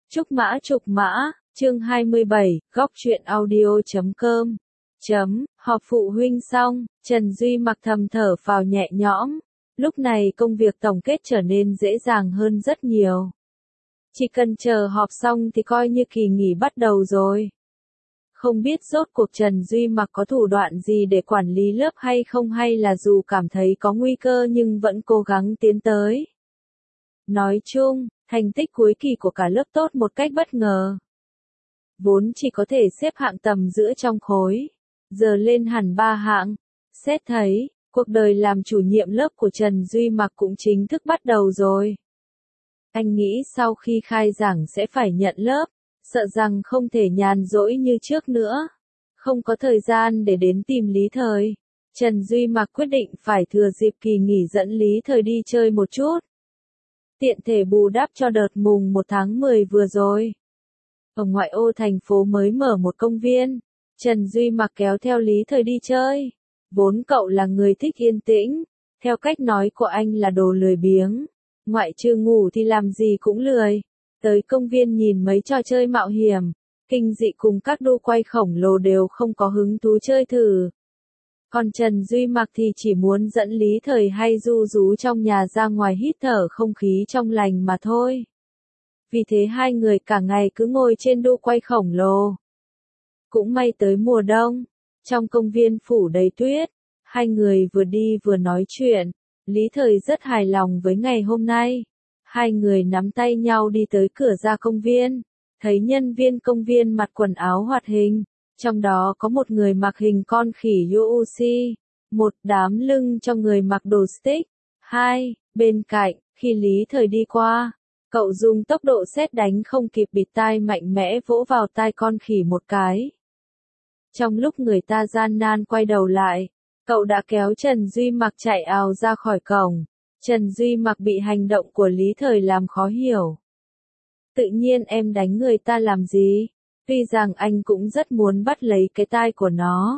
Trúc Mã, chương 27, góc truyện audio.com. Họp phụ huynh xong, Trần Duy Mặc thầm thở phào nhẹ nhõm. Lúc này công việc tổng kết trở nên dễ dàng hơn rất nhiều. Chỉ cần chờ họp xong thì coi như kỳ nghỉ bắt đầu rồi. Không biết rốt cuộc Trần Duy Mặc có thủ đoạn gì để quản lý lớp hay không, hay là dù cảm thấy có nguy cơ nhưng vẫn cố gắng tiến tới. Nói chung, thành tích cuối kỳ của cả lớp tốt một cách bất ngờ. Vốn chỉ có thể xếp hạng tầm giữa trong khối, giờ lên hẳn 3 hạng. Xét thấy, cuộc đời làm chủ nhiệm lớp của Trần Duy Mặc cũng chính thức bắt đầu rồi. Anh nghĩ sau khi khai giảng sẽ phải nhận lớp, sợ rằng không thể nhàn rỗi như trước nữa. Không có thời gian để đến tìm Lý Thời. Trần Duy Mặc quyết định phải thừa dịp kỳ nghỉ dẫn Lý Thời đi chơi một chút. Tiện thể bù đắp cho đợt mùng 1 tháng 10 vừa rồi. Ở ngoại ô thành phố mới mở một công viên. Trần Duy Mặc kéo theo Lý Thời đi chơi. Vốn cậu là người thích yên tĩnh. Theo cách nói của anh là đồ lười biếng. Ngoại trừ ngủ thì làm gì cũng lười. Tới công viên nhìn mấy trò chơi mạo hiểm, kinh dị cùng các đu quay khổng lồ đều không có hứng thú chơi thử. Còn Trần Duy Mặc thì chỉ muốn dẫn Lý Thời hay du rú trong nhà ra ngoài hít thở không khí trong lành mà thôi. Vì thế hai người cả ngày cứ ngồi trên đu quay khổng lồ. Cũng may tới mùa đông, trong công viên phủ đầy tuyết, hai người vừa đi vừa nói chuyện. Lý Thời rất hài lòng với ngày hôm nay. Hai người nắm tay nhau đi tới cửa ra công viên, thấy nhân viên công viên mặc quần áo hoạt hình, trong đó có một người mặc hình con khỉ Yuuchi, một đám lưng cho người mặc đồ stick. Bên cạnh, khi Lý Thời đi qua, cậu dùng tốc độ sét đánh không kịp bịt tai mạnh mẽ vỗ vào tai con khỉ một cái. Trong lúc người ta gian nan quay đầu lại, cậu đã kéo Trần Duy Mặc chạy ào ra khỏi cổng. Trần Duy Mặc bị hành động của Lý Thời làm khó hiểu. Tự nhiên em đánh người ta làm gì? Tuy rằng anh cũng rất muốn bắt lấy cái tai của nó.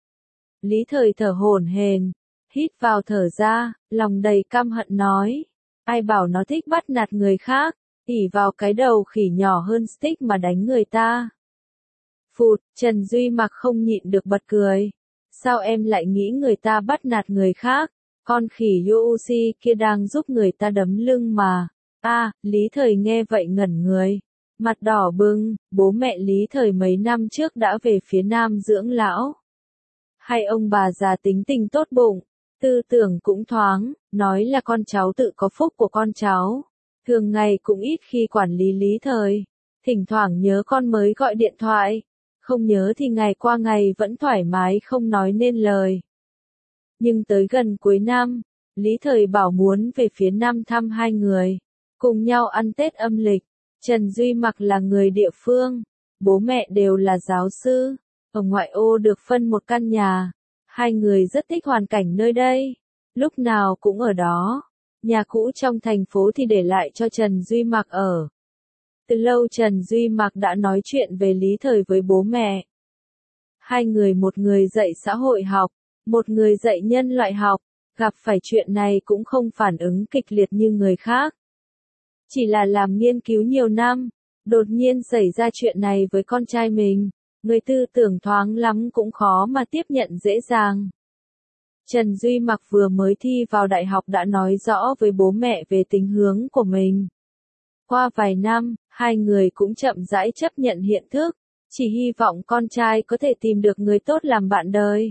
Lý Thời thở hổn hển, hít vào thở ra, lòng đầy căm hận nói. Ai bảo nó thích bắt nạt người khác, ỉ vào cái đầu khỉ nhỏ hơn stick mà đánh người ta. Phụt, Trần Duy Mặc không nhịn được bật cười. Sao em lại nghĩ người ta bắt nạt người khác? Con khỉ Yuuchi kia đang giúp người ta đấm lưng mà. Lý Thời nghe vậy ngẩn người. Mặt đỏ bừng, bố mẹ Lý Thời mấy năm trước đã về phía Nam dưỡng lão. Hai ông bà già tính tình tốt bụng, tư tưởng cũng thoáng, nói là con cháu tự có phúc của con cháu. Thường ngày cũng ít khi quản lý Lý Thời. Thỉnh thoảng nhớ con mới gọi điện thoại. Không nhớ thì ngày qua ngày vẫn thoải mái không nói nên lời. Nhưng tới gần cuối năm, Lý Thời bảo muốn về phía Nam thăm hai người, cùng nhau ăn Tết âm lịch. Trần Duy Mặc là người địa phương, bố mẹ đều là giáo sư, ở ngoại ô được phân một căn nhà. Hai người rất thích hoàn cảnh nơi đây, lúc nào cũng ở đó. Nhà cũ trong thành phố thì để lại cho Trần Duy Mặc ở. Từ lâu Trần Duy Mặc đã nói chuyện về Lý Thời với bố mẹ. Hai người, một người dạy xã hội học, một người dạy nhân loại học, gặp phải chuyện này cũng không phản ứng kịch liệt như người khác. Chỉ là làm nghiên cứu nhiều năm, đột nhiên xảy ra chuyện này với con trai mình, người tư tưởng thoáng lắm cũng khó mà tiếp nhận dễ dàng. Trần Duy Mặc vừa mới thi vào đại học đã nói rõ với bố mẹ về tính hướng của mình. Qua vài năm, hai người cũng chậm rãi chấp nhận hiện thức, chỉ hy vọng con trai có thể tìm được người tốt làm bạn đời.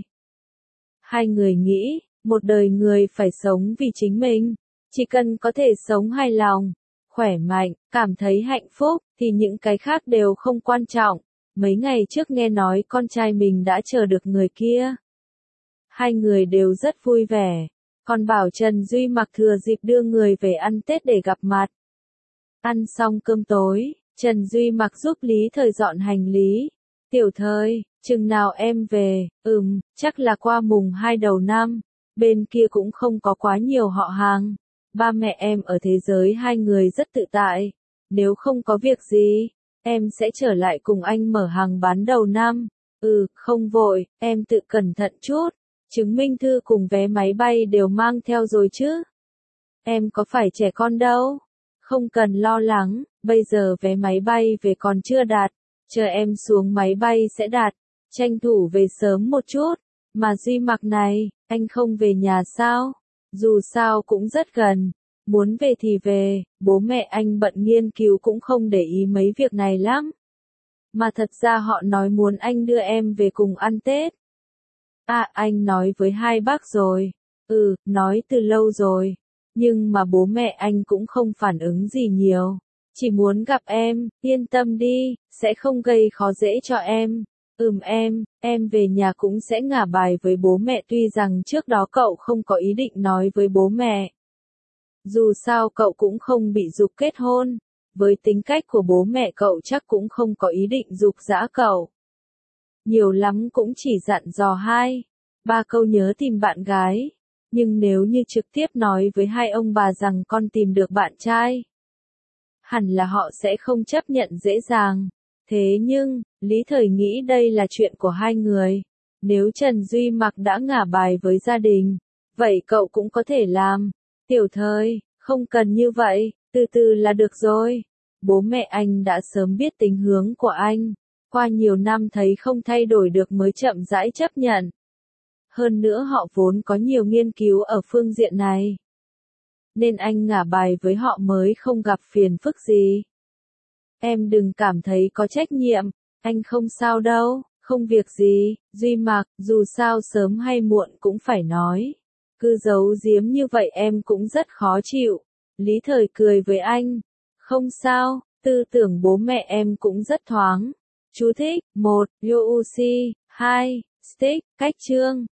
Hai người nghĩ, một đời người phải sống vì chính mình, chỉ cần có thể sống hài lòng, khỏe mạnh, cảm thấy hạnh phúc, thì những cái khác đều không quan trọng. Mấy ngày trước nghe nói con trai mình đã chờ được người kia. Hai người đều rất vui vẻ, còn bảo Trần Duy Mặc thừa dịp đưa người về ăn Tết để gặp mặt. Ăn xong cơm tối, Trần Duy Mặc giúp Lý Thời dọn hành lý. Tiểu Thời, chừng nào em về? Chắc là qua mùng 2 đầu năm, bên kia cũng không có quá nhiều họ hàng. Ba mẹ em ở thế giới hai người rất tự tại. Nếu không có việc gì, em sẽ trở lại cùng anh mở hàng bán đầu năm. Không vội, em tự cẩn thận chút. Chứng minh thư cùng vé máy bay đều mang theo rồi chứ? Em có phải trẻ con đâu. Không cần lo lắng, bây giờ vé máy bay về còn chưa đặt, chờ em xuống máy bay sẽ đặt, tranh thủ về sớm một chút. Mà Duy Mặc này, anh không về nhà sao? Dù sao cũng rất gần, muốn về thì về, bố mẹ anh bận nghiên cứu cũng không để ý mấy việc này lắm. Mà thật ra họ nói muốn anh đưa em về cùng ăn Tết. À, anh nói với hai bác rồi. Ừ, nói từ lâu rồi. Nhưng mà bố mẹ anh cũng không phản ứng gì nhiều. Chỉ muốn gặp em, yên tâm đi, sẽ không gây khó dễ cho em. Em về nhà cũng sẽ ngả bài với bố mẹ tuy rằng trước đó cậu không có ý định nói với bố mẹ. Dù sao cậu cũng không bị giục kết hôn. Với tính cách của bố mẹ cậu chắc cũng không có ý định giục giã cậu. Nhiều lắm cũng chỉ dặn dò 2-3 câu nhớ tìm bạn gái. Nhưng nếu như trực tiếp nói với hai ông bà rằng con tìm được bạn trai, hẳn là họ sẽ không chấp nhận dễ dàng. Thế nhưng, Lý Thời nghĩ đây là chuyện của hai người. Nếu Trần Duy Mặc đã ngả bài với gia đình, vậy cậu cũng có thể làm. Tiểu Thời, không cần như vậy, từ từ là được rồi. Bố mẹ anh đã sớm biết tính hướng của anh. Qua nhiều năm thấy không thay đổi được mới chậm rãi chấp nhận. Hơn nữa họ vốn có nhiều nghiên cứu ở phương diện này. Nên anh ngả bài với họ mới không gặp phiền phức gì. Em đừng cảm thấy có trách nhiệm, anh không sao đâu, không việc gì, Duy Mặc, dù sao sớm hay muộn cũng phải nói. Cứ giấu giếm như vậy em cũng rất khó chịu. Lý Thời cười với anh. Không sao, tư tưởng bố mẹ em cũng rất thoáng. Chú thích, 1. Youc, 2. Stick, cách chương.